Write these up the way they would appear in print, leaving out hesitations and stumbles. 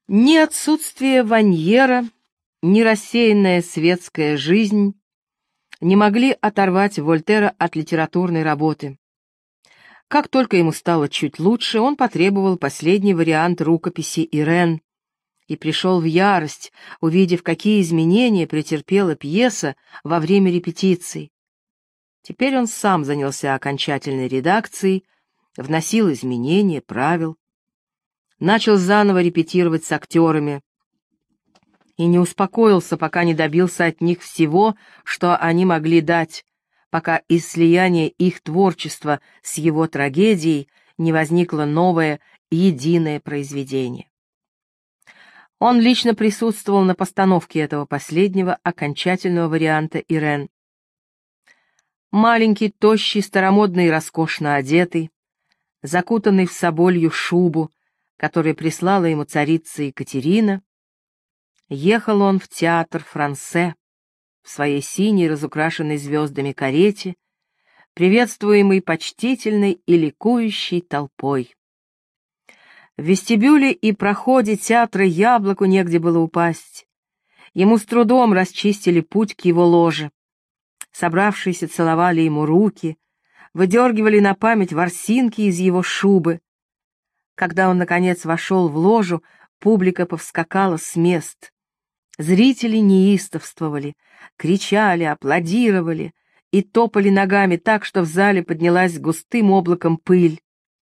Ни отсутствие Ваньера, ни рассеянная светская жизнь не могли оторвать Вольтера от литературной работы. Как только ему стало чуть лучше, он потребовал последний вариант рукописи Ирен и пришел в ярость, увидев, какие изменения претерпела пьеса во время репетиций. Теперь он сам занялся окончательной редакцией, вносил изменения, правил, начал заново репетировать с актерами и не успокоился, пока не добился от них всего, что они могли дать, пока из слияния их творчества с его трагедией не возникло новое единое произведение. Он лично присутствовал на постановке этого последнего окончательного варианта Ирен. Маленький, тощий, старомодный и роскошно одетый, закутанный в соболью шубу, которую прислала ему царица Екатерина, ехал он в театр Франсе в своей синей, разукрашенной звездами карете, приветствуемый почтительной и ликующей толпой. В вестибюле и проходе театра яблоку негде было упасть. Ему с трудом расчистили путь к его ложе. Собравшиеся целовали ему руки, выдергивали на память ворсинки из его шубы. Когда он, наконец, вошел в ложу, публика повскакала с мест. Зрители неистовствовали, кричали, аплодировали и топали ногами так, что в зале поднялась густым облаком пыль.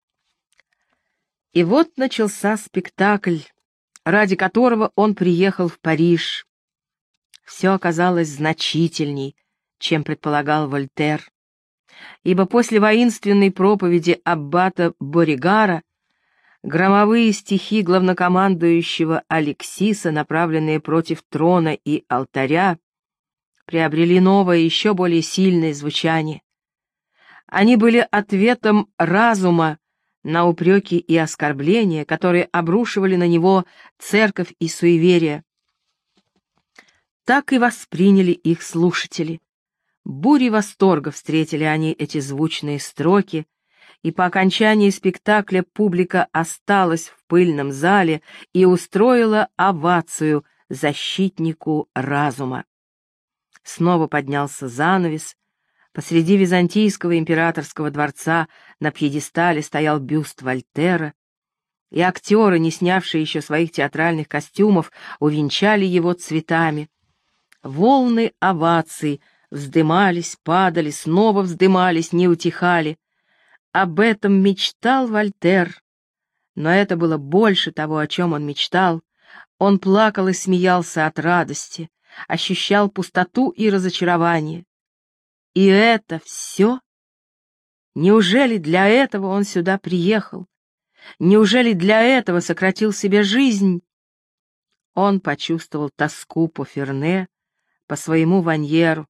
И вот начался спектакль, ради которого он приехал в Париж. Все оказалось значительней, чем предполагал Вольтер, ибо после воинственной проповеди аббата Боригара громовые стихи главнокомандующего Алексиса, направленные против трона и алтаря, приобрели новое, еще более сильное звучание. Они были ответом разума на упреки и оскорбления, которые обрушивали на него церковь и суеверие. Так и восприняли их слушатели. Бурей восторга встретили они эти звучные строки, и по окончании спектакля публика осталась в пыльном зале и устроила овацию защитнику разума. Снова поднялся занавес. Посреди Византийского императорского дворца на пьедестале стоял бюст Вольтера, и актеры, не снявшие еще своих театральных костюмов, увенчали его цветами. Волны оваций вздымались, падали, снова вздымались, не утихали. Об этом мечтал Вольтер, но это было больше того, о чем он мечтал. Он плакал и смеялся от радости, ощущал пустоту и разочарование. И это все? Неужели для этого он сюда приехал? Неужели для этого сократил себе жизнь? Он почувствовал тоску по Ферне, по своему Ваньеру.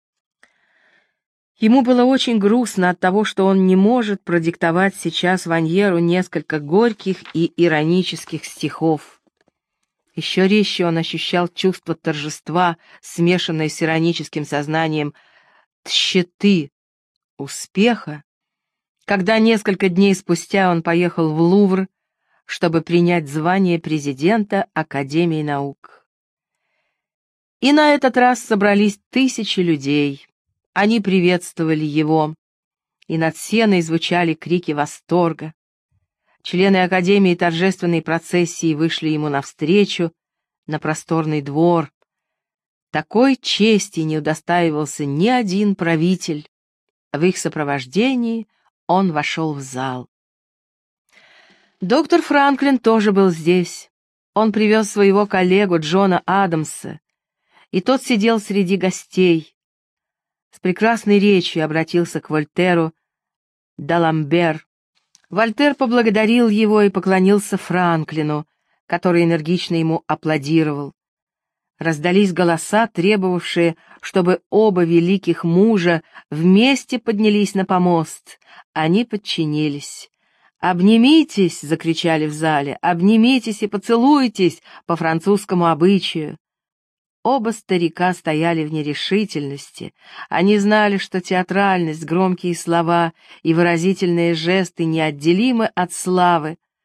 Ему было очень грустно от того, что он не может продиктовать сейчас Ваньеру несколько горьких и иронических стихов. Еще резче он ощущал чувство торжества, смешанное с ироническим сознанием тщеты успеха, когда несколько дней спустя он поехал в Лувр, чтобы принять звание президента Академии наук. И на этот раз собрались тысячи людей. Они приветствовали его, и над сценой звучали крики восторга. Члены Академии торжественной процессии вышли ему навстречу на просторный двор. Такой чести не удостаивался ни один правитель. В их сопровождении он вошел в зал. Доктор Франклин тоже был здесь. Он привез своего коллегу Джона Адамса, и тот сидел среди гостей. С прекрасной речью обратился к Вольтеру Даламбер. Вольтер поблагодарил его и поклонился Франклину, который энергично ему аплодировал. Раздались голоса, требовавшие, чтобы оба великих мужа вместе поднялись на помост. Они подчинились. «Обнимитесь!» — закричали в зале. «Обнимитесь и поцелуйтесь по французскому обычаю!» Оба старика стояли в нерешительности. Они знали, что театральность, громкие слова и выразительные жесты неотделимы от славы.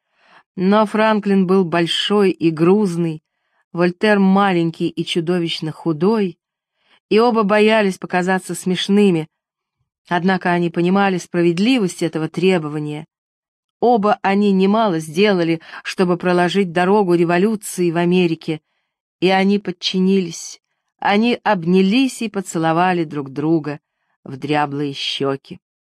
Но Франклин был большой и грузный, Вольтер маленький и чудовищно худой, и оба боялись показаться смешными, однако они понимали справедливость этого требования. Оба они немало сделали, чтобы проложить дорогу революции в Америке, и они подчинились. Они обнялись и поцеловали друг друга в дряблые щеки.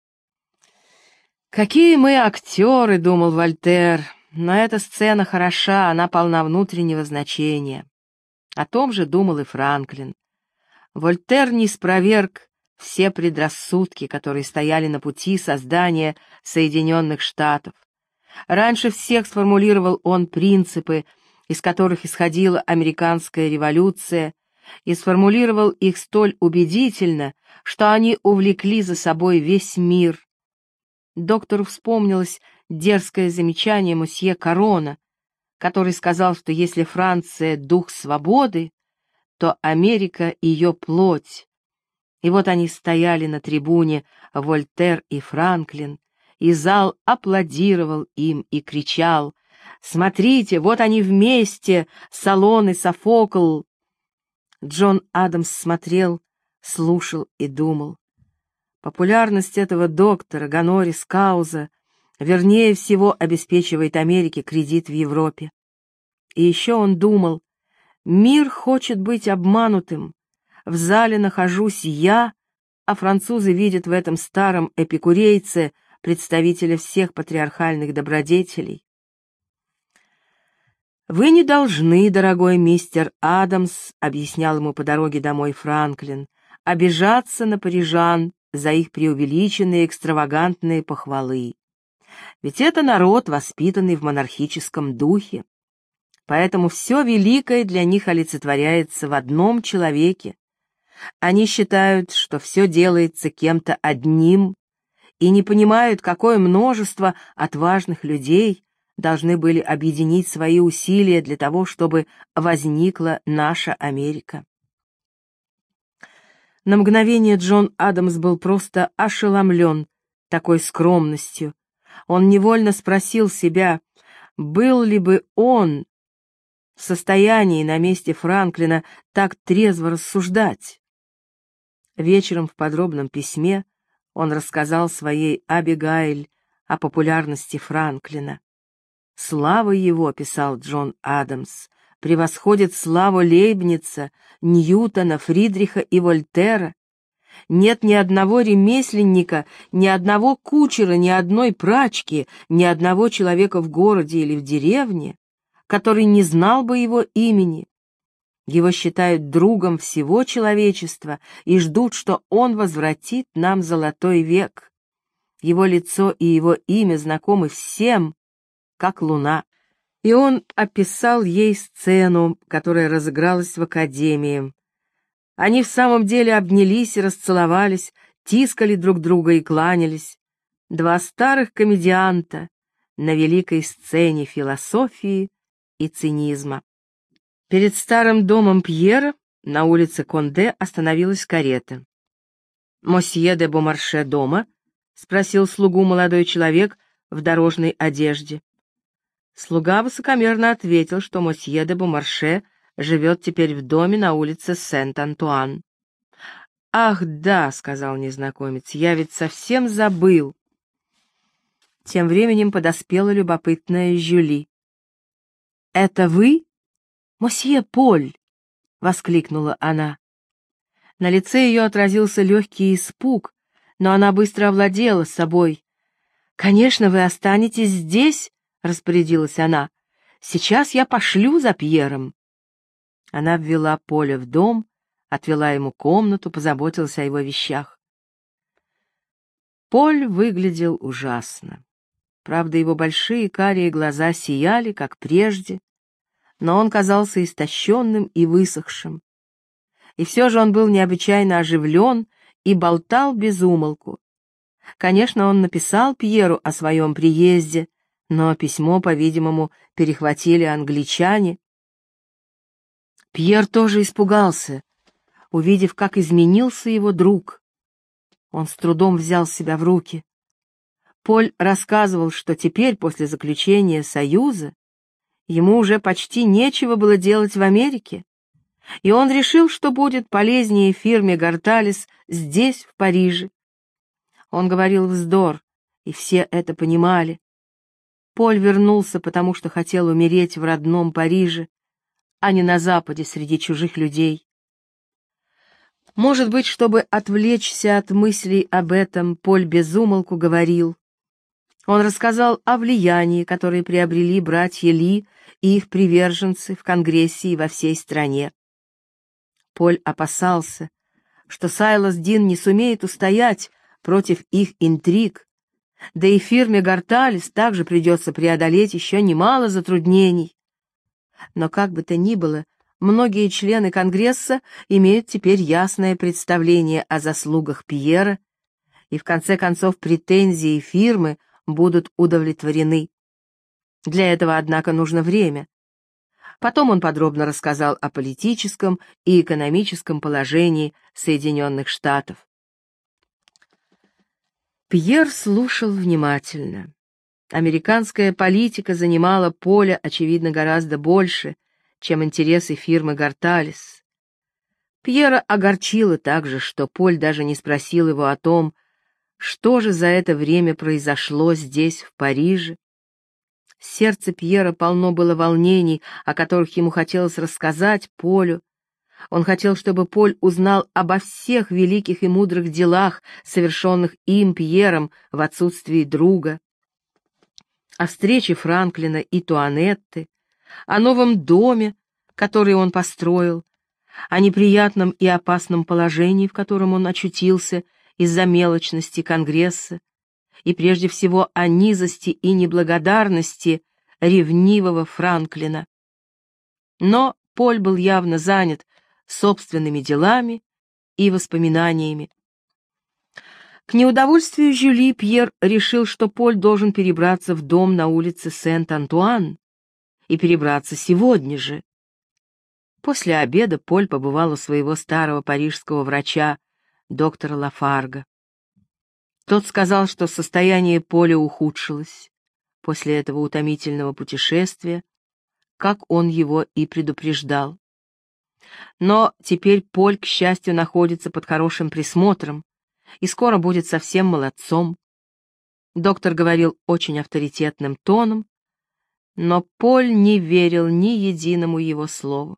«Какие мы актеры!» — думал Вольтер. «Но эта сцена хороша, она полна внутреннего значения». О том же думал и Франклин. Вольтер не спроверг все предрассудки, которые стояли на пути создания Соединенных Штатов. Раньше всех сформулировал он принципы, из которых исходила американская революция, и сформулировал их столь убедительно, что они увлекли за собой весь мир. Доктору вспомнилось дерзкое замечание мосье Корона, который сказал, что если Франция — дух свободы, то Америка — ее плоть. И вот они стояли на трибуне, Вольтер и Франклин, и зал аплодировал им и кричал: «Смотрите, вот они вместе, Солон и Софокл!» Джон Адамс смотрел, слушал и думал. Популярность этого доктора Гонорис Кауза вернее всего обеспечивает Америке кредит в Европе. И еще он думал: мир хочет быть обманутым. В зале нахожусь я, а французы видят в этом старом эпикурейце представителя всех патриархальных добродетелей. «Вы не должны, дорогой мистер Адамс», — объяснял ему по дороге домой Франклин, «обижаться на парижан за их преувеличенные экстравагантные похвалы. Ведь это народ, воспитанный в монархическом духе. Поэтому все великое для них олицетворяется в одном человеке. Они считают, что все делается кем-то одним, и не понимают, какое множество отважных людей должны были объединить свои усилия для того, чтобы возникла наша Америка». На мгновение Джон Адамс был просто ошеломлен такой скромностью. Он невольно спросил себя, был ли бы он в состоянии на месте Франклина так трезво рассуждать. Вечером в подробном письме он рассказал своей Абигайль о популярности Франклина. «Слава его, — писал Джон Адамс, — превосходит славу Лейбница, Ньютона, Фридриха и Вольтера. Нет ни одного ремесленника, ни одного кучера, ни одной прачки, ни одного человека в городе или в деревне, который не знал бы его имени. Его считают другом всего человечества и ждут, что он возвратит нам золотой век. Его лицо и его имя знакомы всем, как луна». И он описал ей сцену, которая разыгралась в академии. Они в самом деле обнялись и расцеловались, тискали друг друга и кланялись. Два старых комедианта на великой сцене философии и цинизма. Перед старым домом Пьера на улице Конде остановилась карета. «Мосье де Бомарше дома?» — спросил слугу молодой человек в дорожной одежде. Слуга высокомерно ответил, что мосье де Бомарше живет теперь в доме на улице Сент-Антуан. «Ах, да», — сказал незнакомец, — «я ведь совсем забыл». Тем временем подоспела любопытная Жюли. «Это вы, мосье Поль?» — воскликнула она. На лице ее отразился легкий испуг, но она быстро овладела собой. «Конечно, вы останетесь здесь», — распорядилась она. «Сейчас я пошлю за Пьером». Она ввела Поля в дом, отвела ему комнату, позаботилась о его вещах. Поль выглядел ужасно. Правда, его большие карие глаза сияли, как прежде, но он казался истощенным и высохшим. И все же он был необычайно оживлен и болтал без умолку. Конечно, он написал Пьеру о своем приезде, но письмо, по-видимому, перехватили англичане. Пьер тоже испугался, увидев, как изменился его друг. Он с трудом взял себя в руки. Поль рассказывал, что теперь, после заключения Союза, ему уже почти нечего было делать в Америке, и он решил, что будет полезнее фирме Горталес здесь, в Париже. Он говорил вздор, и все это понимали. Поль вернулся, потому что хотел умереть в родном Париже, а не на Западе среди чужих людей. Может быть, чтобы отвлечься от мыслей об этом, Поль без умолку говорил. Он рассказал о влиянии, которое приобрели братья Ли и их приверженцы в Конгрессе и во всей стране. Поль опасался, что Сайлас Дин не сумеет устоять против их интриг, да и фирме Горталес также придется преодолеть еще немало затруднений. Но как бы то ни было, многие члены Конгресса имеют теперь ясное представление о заслугах Пьера, и в конце концов претензии фирмы будут удовлетворены. Для этого, однако, нужно время. Потом он подробно рассказал о политическом и экономическом положении Соединенных Штатов. Пьер слушал внимательно. Американская политика занимала Поля, очевидно, гораздо больше, чем интересы фирмы Горталес. Пьера огорчило также, что Поль даже не спросил его о том, что же за это время произошло здесь, в Париже. Сердце Пьера полно было волнений, о которых ему хотелось рассказать Полю. Он хотел, чтобы Поль узнал обо всех великих и мудрых делах, совершенных им, Пьером, в отсутствии друга, о встрече Франклина и Туанетты, о новом доме, который он построил, о неприятном и опасном положении, в котором он очутился из-за мелочности Конгресса, и прежде всего о низости и неблагодарности ревнивого Франклина. Но Поль был явно занят собственными делами и воспоминаниями. К неудовольствию Жюли Пьер решил, что Поль должен перебраться в дом на улице Сент-Антуан, и перебраться сегодня же. После обеда Поль побывал у своего старого парижского врача, доктора Лафарга. Тот сказал, что состояние Поля ухудшилось после этого утомительного путешествия, как он его и предупреждал. Но теперь Поль, к счастью, находится под хорошим присмотром и скоро будет совсем молодцом. Доктор говорил очень авторитетным тоном, но Поль не верил ни единому его слову.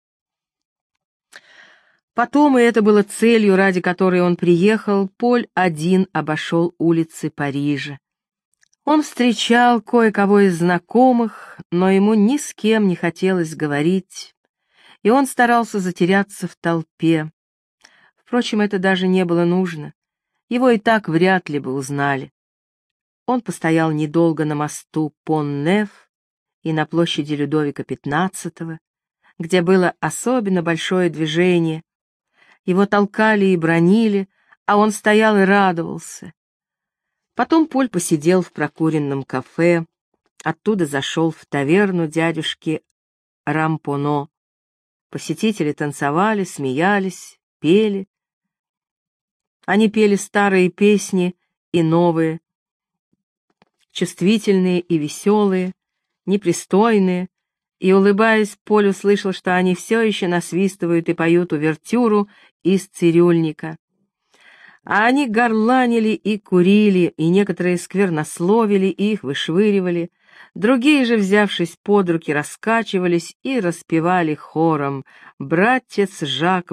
Потом, и это было целью, ради которой он приехал, Поль один обошел улицы Парижа. Он встречал кое-кого из знакомых, но ему ни с кем не хотелось говорить, и он старался затеряться в толпе. Впрочем, это даже не было нужно, его и так вряд ли бы узнали. Он постоял недолго на мосту Пон-Неф и на площади Людовика XV, где было особенно большое движение. Его толкали и бранили, а он стоял и радовался. Потом Поль посидел в прокуренном кафе, оттуда зашел в таверну дядюшки Рампоно. Посетители танцевали, смеялись, пели. Они пели старые песни и новые, чувствительные и веселые, непристойные, и, улыбаясь, Поль услышал, что они все еще насвистывают и поют увертюру из цирюльника. А они горланили и курили, и некоторые сквернословили и их вышвыривали, другие же, взявшись под руки, раскачивались и распевали хором: «Братец Жак,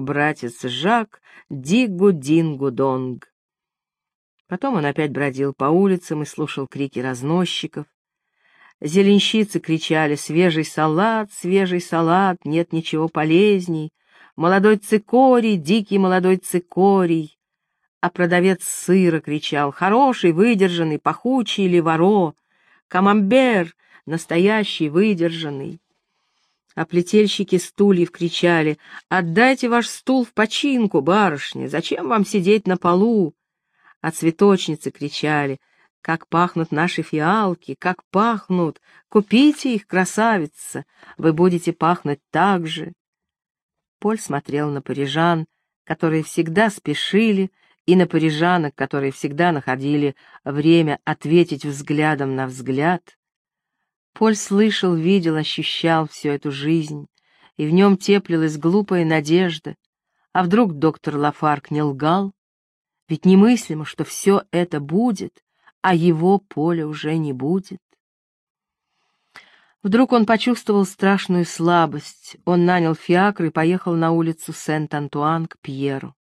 дигу-дингу-донг». Потом он опять бродил по улицам и слушал крики разносчиков. Зеленщицы кричали: свежий салат, нет ничего полезней, молодой цикорий, дикий молодой цикорий». А продавец сыра кричал: хороший, выдержанный, пахучий леваро, камамбер, настоящий, выдержанный. А плетельщики стульев кричали: отдайте ваш стул в починку, барышня, зачем вам сидеть на полу? А цветочницы кричали: как пахнут наши фиалки, как пахнут, купите их, красавица, вы будете пахнуть так же. Поль смотрел на парижан, которые всегда спешили и на парижанок, которые всегда находили время ответить взглядом на взгляд, Поль слышал, видел, ощущал всю эту жизнь, и в нем теплилась глупая надежда. А вдруг доктор Лафарг не лгал? Ведь немыслимо, что все это будет, а его Поля уже не будет. Вдруг он почувствовал страшную слабость. Он нанял фиакр и поехал на улицу Сент-Антуан к Пьеру.